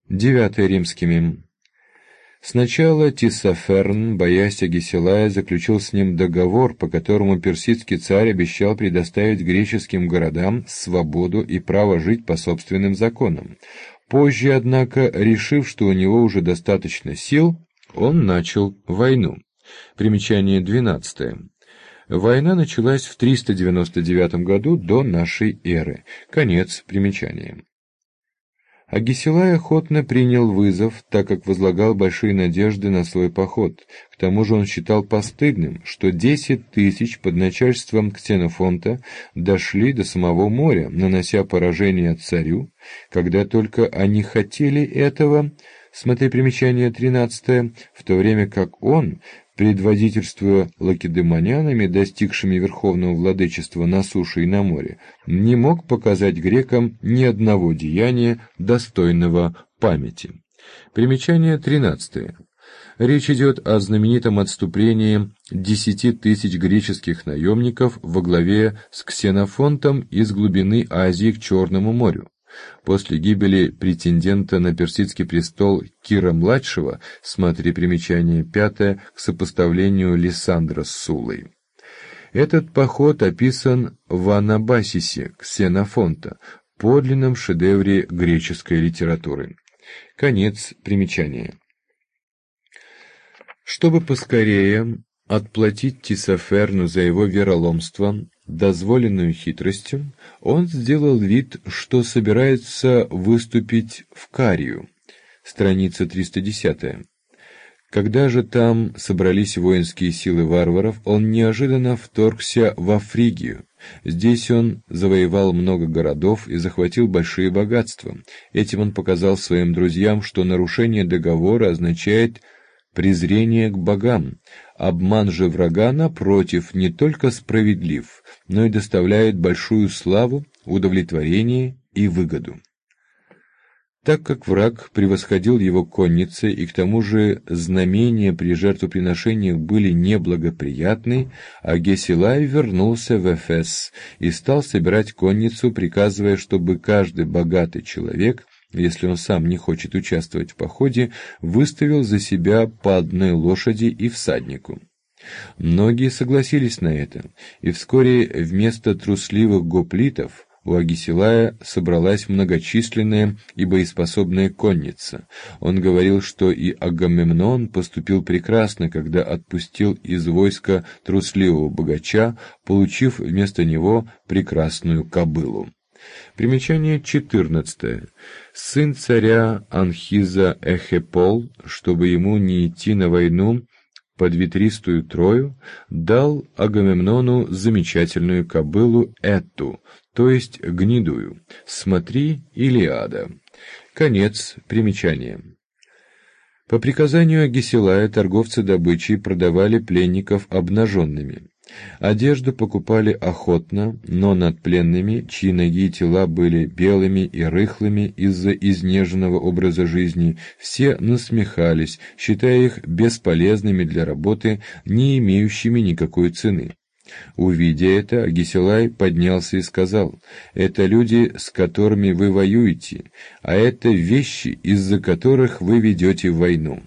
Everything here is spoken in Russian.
9 римскими. Сначала Тисаферн, боясь Агесилая, заключил с ним договор, по которому персидский царь обещал предоставить греческим городам свободу и право жить по собственным законам. Позже, однако, решив, что у него уже достаточно сил, он начал войну. Примечание 12. Война началась в 399 году до нашей эры. Конец примечания. Агесилай охотно принял вызов, так как возлагал большие надежды на свой поход. К тому же он считал постыдным, что 10 тысяч под начальством Ксенофонта дошли до самого моря, нанося поражение царю, когда только они хотели этого, смотри примечание 13, в то время как он, предводительствуя лакедемонянами, достигшими верховного владычества на суше и на море, не мог показать грекам ни одного деяния, достойного памяти. Примечание 13. Речь идет о знаменитом отступлении 10 тысяч греческих наемников во главе с Ксенофонтом из глубины Азии к Черному морю. После гибели претендента на персидский престол Кира-младшего, смотри примечание 5, к сопоставлению Лисандра с Суллой. Этот поход описан в Анабасисе Ксенофонта, подлинном шедевре греческой литературы. Конец примечания. Чтобы поскорее отплатить Тисаферну за его вероломство, дозволенную хитростью, он сделал вид, что собирается выступить в Карию. Страница 310. Когда же там собрались воинские силы варваров, он неожиданно вторгся во Фригию. Здесь он завоевал много городов и захватил большие богатства. Этим он показал своим друзьям, что нарушение договора означает презрение к богам. Обман же врага, напротив, не только справедлив, но и доставляет большую славу, удовлетворение и выгоду. Так как враг превосходил его конницей, и к тому же знамения при жертвоприношениях были неблагоприятны, Агесилай вернулся в Эфес и стал собирать конницу, приказывая, чтобы каждый богатый человек, если он сам не хочет участвовать в походе, выставил за себя по одной лошади и всаднику. Многие согласились на это, и вскоре вместо трусливых гоплитов у Агесилая собралась многочисленная и боеспособная конница. Он говорил, что и Агамемнон поступил прекрасно, когда отпустил из войска трусливого богача, получив вместо него прекрасную кобылу. Примечание 14. Сын царя Анхиза Эхепол, чтобы ему не идти на войну под ветристую Трою, дал Агамемнону замечательную кобылу Эту, то есть гнедую. Смотри Илиада. Конец примечания. По приказанию Агесилая торговцы добычей продавали пленников обнаженными. Одежду покупали охотно, но над пленными, чьи ноги и тела были белыми и рыхлыми из-за изнеженного образа жизни, все насмехались, считая их бесполезными для работы, не имеющими никакой цены. Увидя это, Агесилай поднялся и сказал: «Это люди, с которыми вы воюете, а это вещи, из-за которых вы ведете войну».